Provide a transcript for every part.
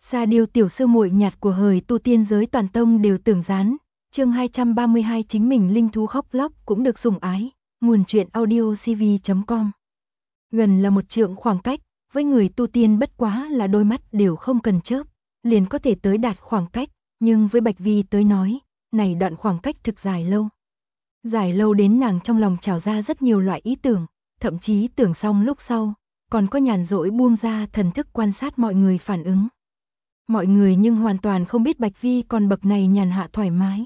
Sa Điêu tiểu sư muội nhạt của hời tu tiên giới toàn tông đều tưởng gián. Chương 232 chính mình linh thú khóc lóc cũng được sủng ái. Nguồn truyện audiocv.com. Gần là một trượng khoảng cách, với người tu tiên bất quá là đôi mắt đều không cần chớp, liền có thể tới đạt khoảng cách, nhưng với Bạch Vi tới nói, này đoạn khoảng cách thực dài lâu. Dài lâu đến nàng trong lòng trào ra rất nhiều loại ý tưởng, thậm chí tưởng xong lúc sau, còn có nhàn rỗi buông ra thần thức quan sát mọi người phản ứng. Mọi người nhưng hoàn toàn không biết Bạch Vi còn bậc này nhàn hạ thoải mái.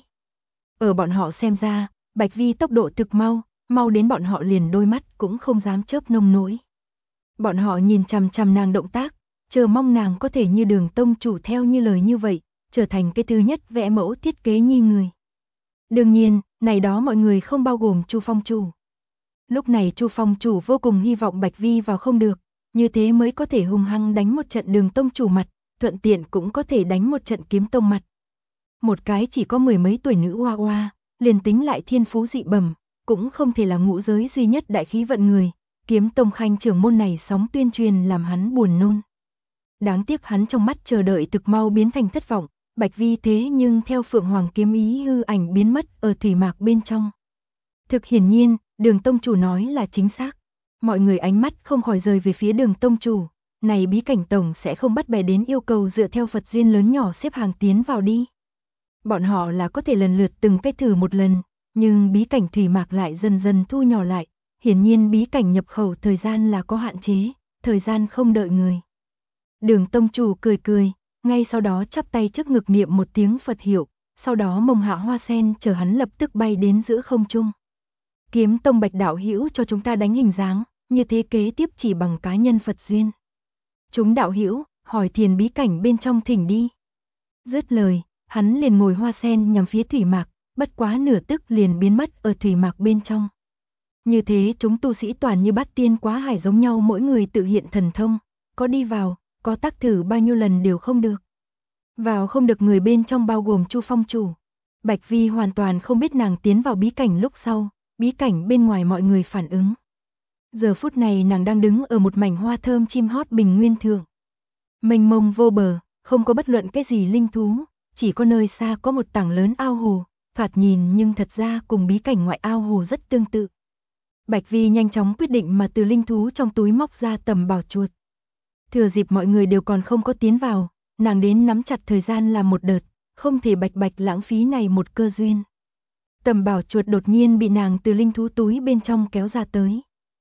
Ở bọn họ xem ra, Bạch Vi tốc độ thực mau, mau đến bọn họ liền đôi mắt cũng không dám chớp nông nỗi. Bọn họ nhìn chằm chằm nàng động tác, chờ mong nàng có thể như Đường tông chủ theo như lời như vậy, trở thành cái thứ nhất vẽ mẫu thiết kế nhi người. Đương nhiên, này đó mọi người không bao gồm Chu Phong chủ. Lúc này Chu Phong chủ vô cùng hy vọng Bạch Vi vào không được, như thế mới có thể hung hăng đánh một trận Đường tông chủ mặt, thuận tiện cũng có thể đánh một trận Kiếm tông mặt. Một cái chỉ có mười mấy tuổi nữ hoa hoa, liền tính lại thiên phú dị bẩm, cũng không thể là ngũ giới duy nhất đại khí vận người. Kiếm tông khanh trưởng môn này sóng tuyên truyền làm hắn buồn nôn. Đáng tiếc hắn trong mắt chờ đợi thực mau biến thành thất vọng, Bạch Vi thế nhưng theo Phượng Hoàng kiếm ý hư ảnh biến mất ở thủy mạc bên trong. Thực hiển nhiên, Đường tông chủ nói là chính xác. Mọi người ánh mắt không khỏi rời về phía Đường tông chủ, này bí cảnh tổng sẽ không bắt bè đến yêu cầu dựa theo Phật duyên lớn nhỏ xếp hàng tiến vào đi. Bọn họ là có thể lần lượt từng cái thử một lần, nhưng bí cảnh thủy mạc lại dần dần thu nhỏ lại. Hiển nhiên bí cảnh nhập khẩu thời gian là có hạn chế, thời gian không đợi người. Đường tông chủ cười cười, ngay sau đó chắp tay trước ngực niệm một tiếng Phật hiệu, sau đó mông hạ hoa sen chờ hắn lập tức bay đến giữa không trung. Kiếm tông Bạch đạo hữu cho chúng ta đánh hình dáng, như thế kế tiếp chỉ bằng cá nhân Phật duyên. Chúng đạo hữu, hỏi thiền bí cảnh bên trong thỉnh đi. Dứt lời, hắn liền ngồi hoa sen nhằm phía thủy mạc, bất quá nửa tức liền biến mất ở thủy mạc bên trong. Như thế chúng tu sĩ toàn như bát tiên quá hải giống nhau, mỗi người tự hiện thần thông, có đi vào, có tác thử bao nhiêu lần đều không được. Vào không được người bên trong bao gồm Chu Phong chủ. Bạch Vi hoàn toàn không biết nàng tiến vào bí cảnh lúc sau, bí cảnh bên ngoài mọi người phản ứng. Giờ phút này nàng đang đứng ở một mảnh hoa thơm chim hót bình nguyên thượng. Mênh mông vô bờ, không có bất luận cái gì linh thú, chỉ có nơi xa có một tảng lớn ao hồ, thoạt nhìn nhưng thật ra cùng bí cảnh ngoại ao hồ rất tương tự. Bạch Vi nhanh chóng quyết định mà từ linh thú trong túi móc ra tầm bảo chuột. Thừa dịp mọi người đều còn không có tiến vào, nàng đến nắm chặt thời gian làm một đợt, không thể bạch bạch lãng phí này một cơ duyên. Tầm bảo chuột đột nhiên bị nàng từ linh thú túi bên trong kéo ra tới.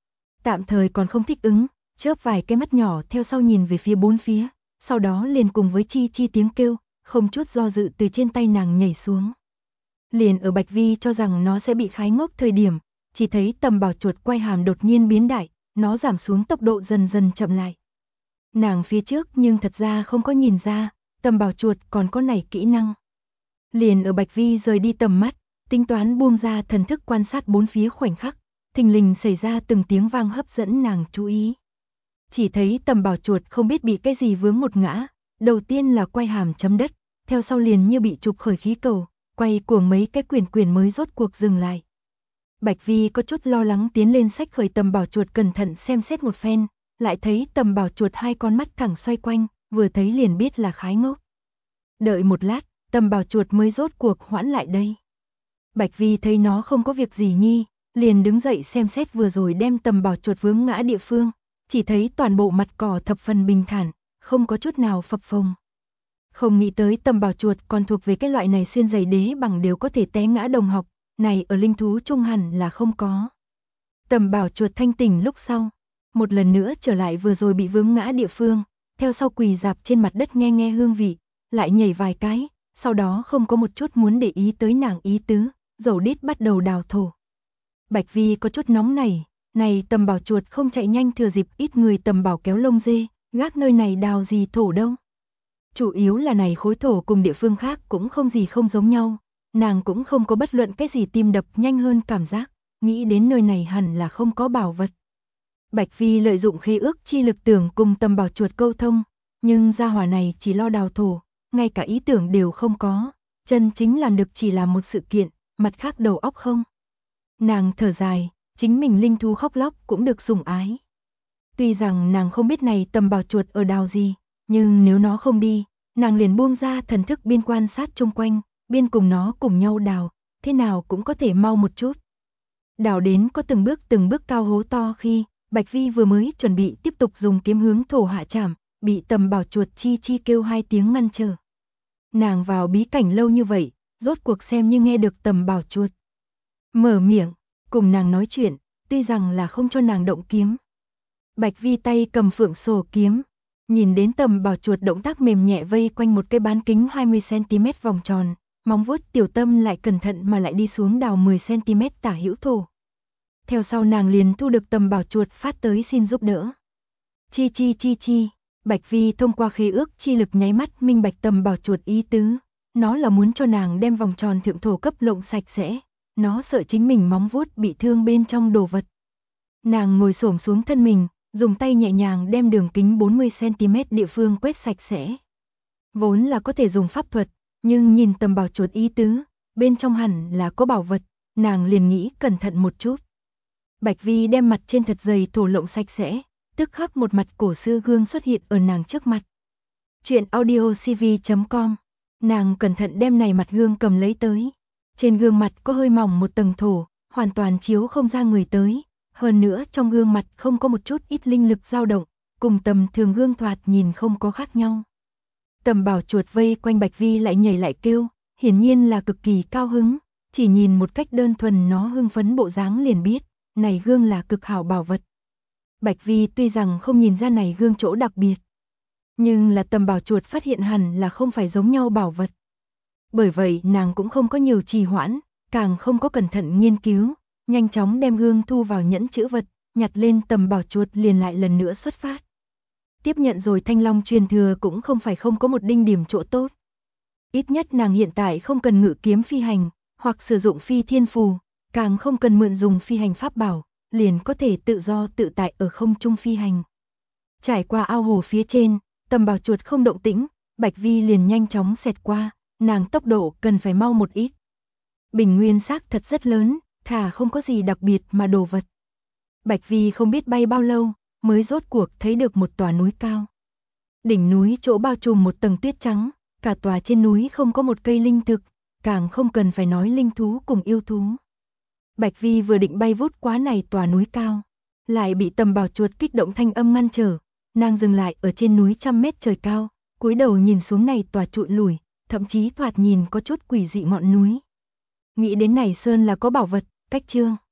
Tạm thời còn không thích ứng, chớp vài cái mắt nhỏ theo sau nhìn về phía bốn phía, sau đó liền cùng với chi chi tiếng kêu, không chút do dự từ trên tay nàng nhảy xuống. Liền ở Bạch Vi cho rằng nó sẽ bị khái ngốc thời điểm, chỉ thấy tầm bảo chuột quay hàm đột nhiên biến đại, nó giảm xuống tốc độ dần dần chậm lại. Nàng phía trước nhưng thật ra không có nhìn ra, tầm bảo chuột còn có này kỹ năng. Liền ở Bạch Vi rời đi tầm mắt, tính toán buông ra thần thức quan sát bốn phía khoảnh khắc, thình lình xảy ra từng tiếng vang hấp dẫn nàng chú ý. Chỉ thấy tầm bảo chuột không biết bị cái gì vướng một ngã, đầu tiên là quay hàm chấm đất, theo sau liền như bị trục khởi khí cầu, quay cuồng mấy cái quyển mới rốt cuộc dừng lại. Bạch Vi có chút lo lắng tiến lên xách khởi tầm bảo chuột cẩn thận xem xét một phen, lại thấy tầm bảo chuột hai con mắt thẳng xoay quanh, vừa thấy liền biết là khái ngốc. Đợi một lát, tầm bảo chuột mới rốt cuộc hoãn lại đây. Bạch Vi thấy nó không có việc gì nhi, liền đứng dậy xem xét vừa rồi đem tầm bảo chuột vướng ngã địa phương, chỉ thấy toàn bộ mặt cỏ thập phần bình thản, không có chút nào phập phồng. Không nghĩ tới tầm bảo chuột còn thuộc về cái loại này xuyên giày đế bằng đều có thể té ngã đồng học, này ở linh thú trung hẳn là không có. Tầm bảo chuột thanh tỉnh lúc sau, một lần nữa trở lại vừa rồi bị vướng ngã địa phương, theo sau quỳ dạp trên mặt đất nghe nghe hương vị, lại nhảy vài cái, sau đó không có một chút muốn để ý tới nàng ý tứ, dầu đít bắt đầu đào thổ. Bạch Vi có chút nóng này tầm bảo chuột không chạy nhanh thừa dịp ít người tầm bảo kéo lông dê, gác nơi này đào gì thổ đâu. Chủ yếu là này khối thổ cùng địa phương khác cũng không gì không giống nhau, nàng cũng không có bất luận cái gì tim đập nhanh hơn cảm giác, nghĩ đến nơi này hẳn là không có bảo vật. Bạch Vi lợi dụng khế ước chi lực tưởng cùng tầm bảo chuột câu thông, nhưng gia hỏa này chỉ lo đào thổ, ngay cả ý tưởng đều không có, chân chính làm được chỉ là một sự kiện, mặt khác đầu óc không. Nàng thở dài, chính mình linh thú khóc lóc cũng được sủng ái. Tuy rằng nàng không biết này tầm bảo chuột ở đào gì, nhưng nếu nó không đi, nàng liền buông ra thần thức biên quan sát chung quanh, biên cùng nó cùng nhau đào, thế nào cũng có thể mau một chút. Đào đến có từng bước cao hố to khi, Bạch Vi vừa mới chuẩn bị tiếp tục dùng kiếm hướng thổ hạ chảm, bị Tầm Bảo chuột chi chi kêu 2 tiếng ngăn trở. Nàng vào bí cảnh lâu như vậy, rốt cuộc xem như nghe được Tầm Bảo chuột mở miệng, cùng nàng nói chuyện, tuy rằng là không cho nàng động kiếm. Bạch Vi tay cầm phượng sổ kiếm, nhìn đến Tầm Bảo chuột động tác mềm nhẹ vây quanh một cái bán kính 20cm vòng tròn, móng vuốt tiểu tâm lại cẩn thận mà lại đi xuống đào 10cm tả hữu thổ. Theo sau nàng liền thu được Tầm Bảo chuột phát tới xin giúp đỡ. Chi chi chi chi, Bạch Vi thông qua khế ước chi lực nháy mắt minh bạch Tầm Bảo chuột ý tứ, nó là muốn cho nàng đem vòng tròn thượng thổ cấp lộng sạch sẽ, nó sợ chính mình móng vuốt bị thương bên trong đồ vật. Nàng ngồi xổm xuống thân mình, dùng tay nhẹ nhàng đem đường kính 40cm địa phương quét sạch sẽ. Vốn là có thể dùng pháp thuật, nhưng nhìn Tầm Bảo chuột ý tứ, bên trong hẳn là có bảo vật, nàng liền nghĩ cẩn thận một chút. Bạch Vi đem mặt trên thật dày thổ lộng sạch sẽ, tức khắc một mặt cổ xưa gương xuất hiện ở nàng trước mặt. Chuyện audiocv.com. Nàng cẩn thận đem này mặt gương cầm lấy tới. Trên gương mặt có hơi mỏng một tầng thổ, hoàn toàn chiếu không ra người tới. Hơn nữa trong gương mặt không có một chút ít linh lực dao động, cùng tầm thường gương thoạt nhìn không có khác nhau. Tầm Bảo chuột vây quanh Bạch Vi lại nhảy lại kêu, hiển nhiên là cực kỳ cao hứng, chỉ nhìn một cách đơn thuần nó hưng phấn bộ dáng liền biết, này gương là cực hảo bảo vật. Bạch Vi tuy rằng không nhìn ra này gương chỗ đặc biệt, nhưng là Tầm Bảo chuột phát hiện hẳn là không phải giống nhau bảo vật. Bởi vậy nàng cũng không có nhiều trì hoãn, càng không có cẩn thận nghiên cứu, nhanh chóng đem gương thu vào nhẫn chữ vật, nhặt lên Tầm Bảo chuột liền lại lần nữa xuất phát. Tiếp nhận rồi Thanh Long truyền thừa cũng không phải không có một đinh điểm chỗ tốt. Ít nhất nàng hiện tại không cần ngự kiếm phi hành, hoặc sử dụng phi thiên phù, càng không cần mượn dùng phi hành pháp bảo, liền có thể tự do tự tại ở không trung phi hành. Trải qua ao hồ phía trên, Tầm Bảo chuột không động tĩnh, Bạch Vi liền nhanh chóng xẹt qua, nàng tốc độ cần phải mau một ít. Bình nguyên xác thật rất lớn, thà không có gì đặc biệt mà đồ vật. Bạch Vi không biết bay bao lâu, mới rốt cuộc thấy được một tòa núi cao. Đỉnh núi chỗ bao trùm một tầng tuyết trắng, cả tòa trên núi không có một cây linh thực, càng không cần phải nói linh thú cùng yêu thú. Bạch Vi vừa định bay vút quá này tòa núi cao, lại bị Tầm Bảo chuột kích động thanh âm ngăn trở. Nàng dừng lại ở trên núi 100 mét trời cao, cúi đầu nhìn xuống này tòa trụi lủi, thậm chí thoạt nhìn có chút quỷ dị ngọn núi. Nghĩ đến này sơn là có bảo vật, cách chương